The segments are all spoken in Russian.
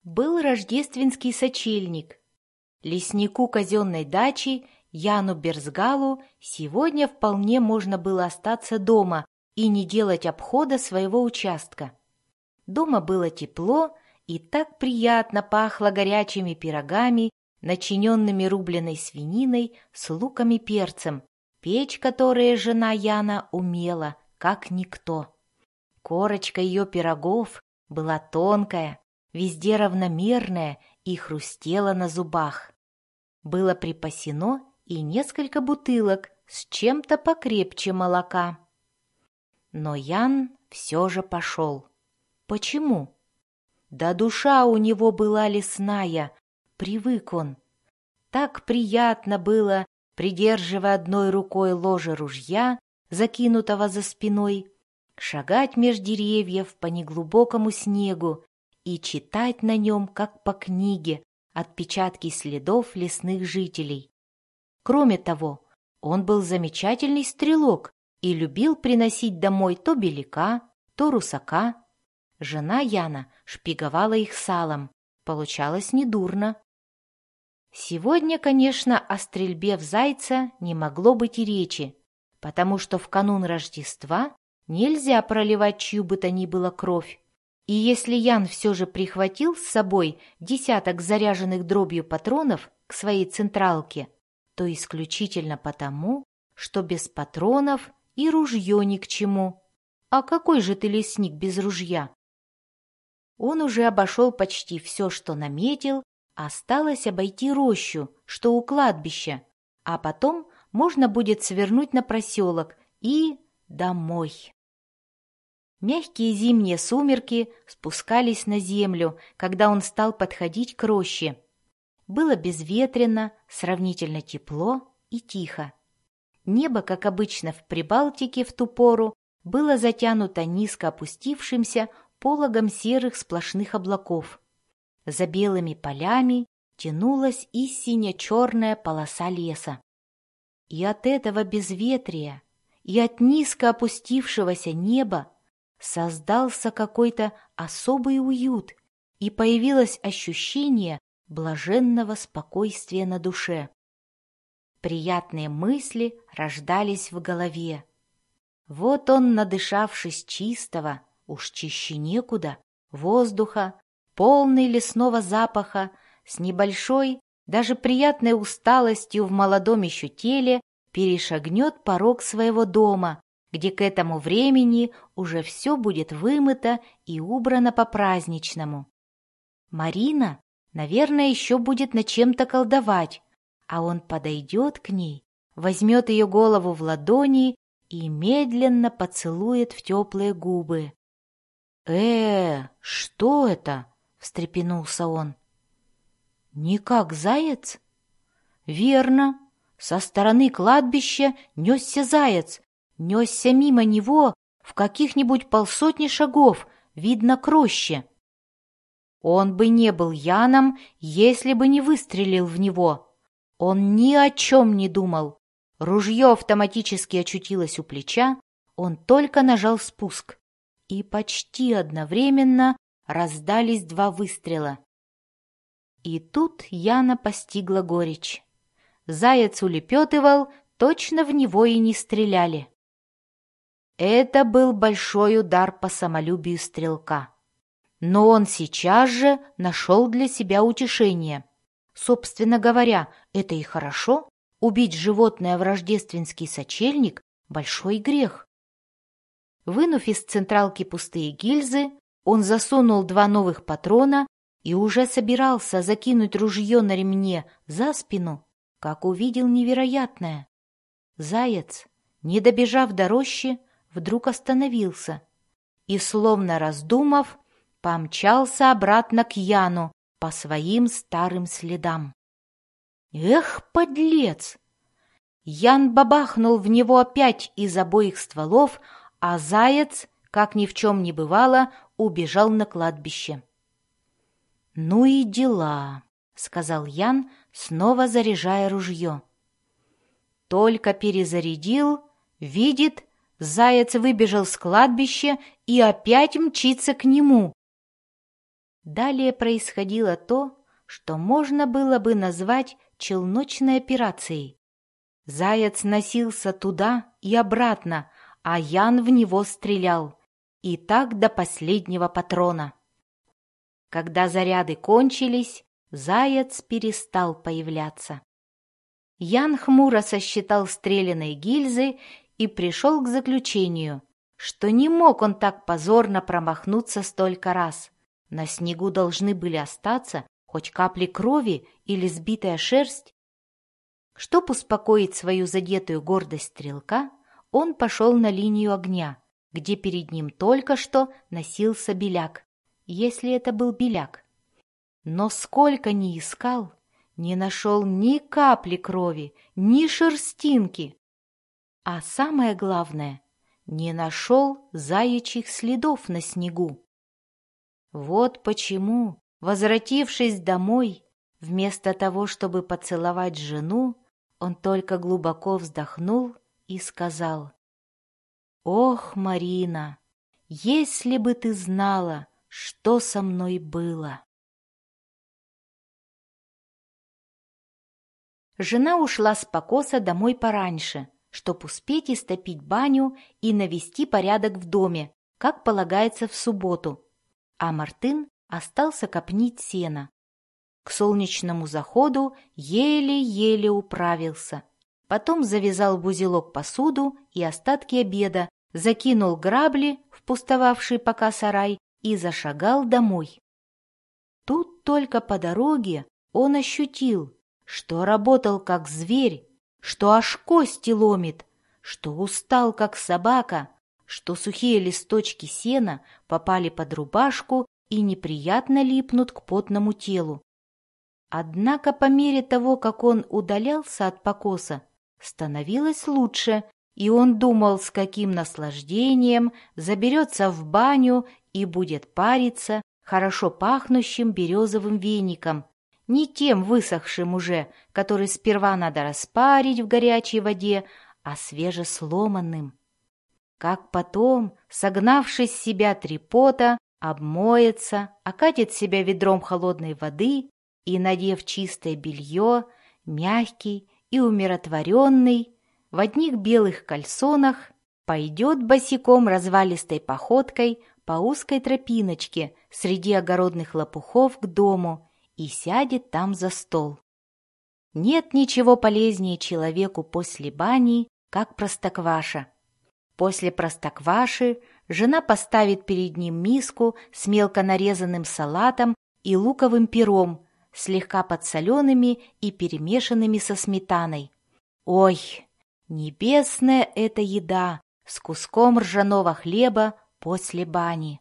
Был рождественский сочельник. Леснику казенной дачи Яну Берзгалу сегодня вполне можно было остаться дома и не делать обхода своего участка. Дома было тепло и так приятно пахло горячими пирогами, начиненными рубленой свининой с луком и перцем, печь которые жена Яна умела, как никто. Корочка ее пирогов была тонкая, везде равномерная и хрустела на зубах. Было припасено и несколько бутылок с чем-то покрепче молока. Но Ян все же пошел. Почему? Да душа у него была лесная, привык он. Так приятно было, придерживая одной рукой ложе ружья, закинутого за спиной, шагать меж деревьев по неглубокому снегу и читать на нем, как по книге, отпечатки следов лесных жителей. Кроме того, он был замечательный стрелок и любил приносить домой то беляка, то русака. Жена Яна шпиговала их салом, получалось недурно. Сегодня, конечно, о стрельбе в зайца не могло быть и речи, потому что в канун Рождества нельзя проливать чью бы то ни было кровь. И если Ян все же прихватил с собой десяток заряженных дробью патронов к своей централке, то исключительно потому, что без патронов и ружье ни к чему. А какой же ты лесник без ружья? Он уже обошел почти все, что наметил, осталось обойти рощу, что у кладбища, а потом можно будет свернуть на проселок и домой. Мягкие зимние сумерки спускались на землю, когда он стал подходить к роще. Было безветренно, сравнительно тепло и тихо. Небо, как обычно в Прибалтике в ту пору, было затянуто низко опустившимся пологом серых сплошных облаков. За белыми полями тянулась и сине-черная полоса леса. И от этого безветрия, и от низко опустившегося неба создался какой-то особый уют, и появилось ощущение блаженного спокойствия на душе. Приятные мысли рождались в голове. Вот он, надышавшись чистого, уж чище некуда, воздуха, полный лесного запаха, с небольшой, даже приятной усталостью в молодом еще теле, перешагнет порог своего дома, где к этому времени уже все будет вымыто и убрано по-праздничному. Марина, наверное, еще будет над чем-то колдовать, а он подойдет к ней, возьмет ее голову в ладони и медленно поцелует в теплые губы. Что это?» — встрепенулся он. «Не как заяц?» «Верно. Со стороны кладбища несся заяц. Несся мимо него в каких-нибудь полсотни шагов, видно, к роще. Он бы не был Яном, если бы не выстрелил в него. Он ни о чем не думал. Ружье автоматически очутилось у плеча, он только нажал спуск. И почти одновременно раздались два выстрела. И тут Яна постигла горечь. Заяц улепетывал, точно в него и не стреляли. Это был большой удар по самолюбию стрелка. Но он сейчас же нашел для себя утешение. Собственно говоря, это и хорошо. Убить животное в рождественский сочельник – большой грех. Вынув из централки пустые гильзы, он засунул два новых патрона и уже собирался закинуть ружье на ремне за спину, как увидел невероятное. Заяц, не добежав до рощи, вдруг остановился и, словно раздумав, помчался обратно к Яну по своим старым следам. Эх, подлец! Ян бабахнул в него опять из обоих стволов, а заяц, как ни в чем не бывало, убежал на кладбище. «Ну и дела», — сказал Ян, снова заряжая ружье. Только перезарядил, видит, заяц выбежал с кладбища и опять мчится к нему. Далее происходило то, что можно было бы назвать челночной операцией. Заяц носился туда и обратно, а Ян в него стрелял. И так до последнего патрона. Когда заряды кончились, заяц перестал появляться. Ян хмуро сосчитал стрелянные гильзы и пришел к заключению, что не мог он так позорно промахнуться столько раз. На снегу должны были остаться хоть капли крови или сбитая шерсть. Чтоб успокоить свою задетую гордость стрелка, он пошел на линию огня, где перед ним только что носился беляк, если это был беляк. Но сколько ни искал, не нашел ни капли крови, ни шерстинки. А самое главное, не нашел заячьих следов на снегу. Вот почему, возвратившись домой, вместо того, чтобы поцеловать жену, он только глубоко вздохнул и сказал: «Ох, Марина, если бы ты знала, что со мной было!» Жена ушла с покоса домой пораньше, чтоб успеть истопить баню и навести порядок в доме, как полагается в субботу, а Мартын остался копнить сено. К солнечному заходу еле-еле управился. Потом завязал в узелок посуду и остатки обеда, закинул грабли в пустовавший пока сарай и зашагал домой. Тут только по дороге он ощутил, что работал как зверь, что аж кости ломит, что устал как собака, что сухие листочки сена попали под рубашку и неприятно липнут к потному телу. Однако по мере того, как он удалялся от покоса, становилось лучше, и он думал, с каким наслаждением заберется в баню и будет париться хорошо пахнущим березовым веником, не тем высохшим уже, который сперва надо распарить в горячей воде, а свежесломанным. Как потом, согнавшись с себя 3 пота, обмоется, окатит себя ведром холодной воды и, надев чистое белье, мягкий и умиротворенный, в одних белых кальсонах, пойдет босиком развалистой походкой по узкой тропиночке среди огородных лопухов к дому и сядет там за стол. Нет ничего полезнее человеку после бани, как простокваша. После простокваши жена поставит перед ним миску с мелко нарезанным салатом и луковым пером, слегка подсоленными и перемешанными со сметаной. Ой, небесная эта еда с куском ржаного хлеба после бани!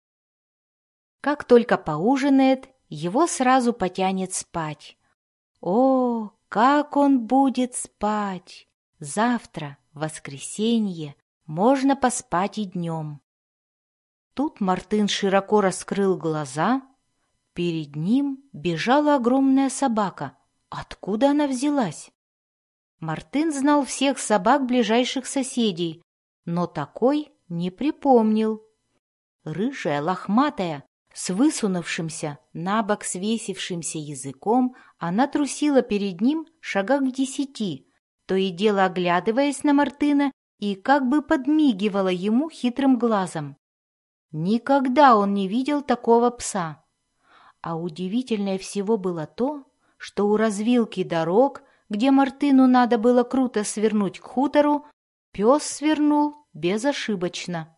Как только поужинает, его сразу потянет спать. О, как он будет спать! Завтра, воскресенье, можно поспать и днем. Тут Мартын широко раскрыл глаза. Перед ним бежала огромная собака. Откуда она взялась? Мартын знал всех собак ближайших соседей, но такой не припомнил. Рыжая, лохматая, с высунувшимся, набок свесившимся языком, она трусила перед ним шагах в 10, то и дело оглядываясь на Мартына и как бы подмигивала ему хитрым глазом. Никогда он не видел такого пса. А удивительнее всего было то, что у развилки дорог, где Мартыну надо было круто свернуть к хутору, пес свернул безошибочно.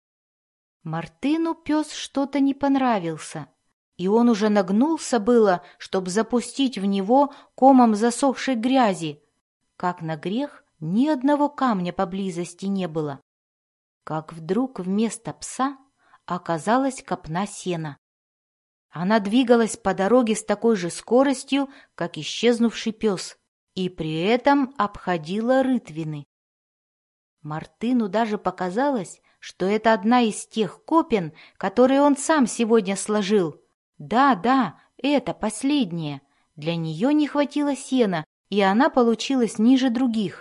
Мартыну пес что-то не понравился, и он уже нагнулся было, чтобы запустить в него комом засохшей грязи, как на грех ни одного камня поблизости не было. Как вдруг вместо пса оказалась копна сена. Она двигалась по дороге с такой же скоростью, как исчезнувший пес, и при этом обходила рытвины. Мартыну даже показалось, что это одна из тех копен, которые он сам сегодня сложил. Да, это последняя. Для нее не хватило сена, и она получилась ниже других.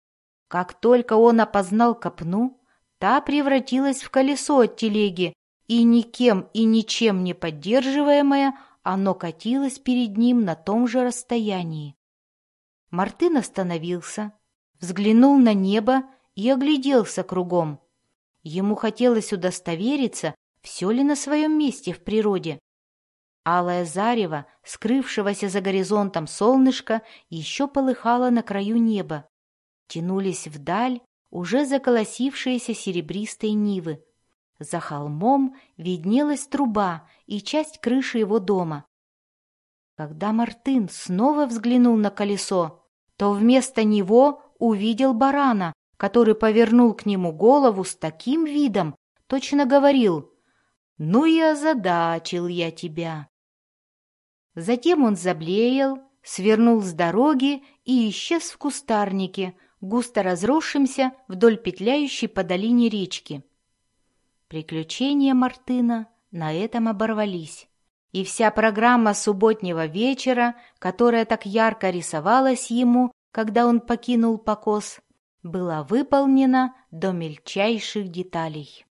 Как только он опознал копну, та превратилась в колесо от телеги, и никем и ничем не поддерживаемое, оно катилось перед ним на том же расстоянии. Мартын остановился, взглянул на небо и огляделся кругом. Ему хотелось удостовериться, все ли на своем месте в природе. Алое зарево, скрывшегося за горизонтом солнышка, еще полыхало на краю неба. Тянулись вдаль уже заколосившиеся серебристые нивы. За холмом виднелась труба и часть крыши его дома. Когда Мартын снова взглянул на колесо, то вместо него увидел барана, который повернул к нему голову с таким видом, точно говорил: «Ну и озадачил я тебя». Затем он заблеял, свернул с дороги и исчез в кустарнике, густо разросшемся вдоль петляющей по долине речки. Приключения Мартына на этом оборвались, и вся программа субботнего вечера, которая так ярко рисовалась ему, когда он покинул покос, была выполнена до мельчайших деталей.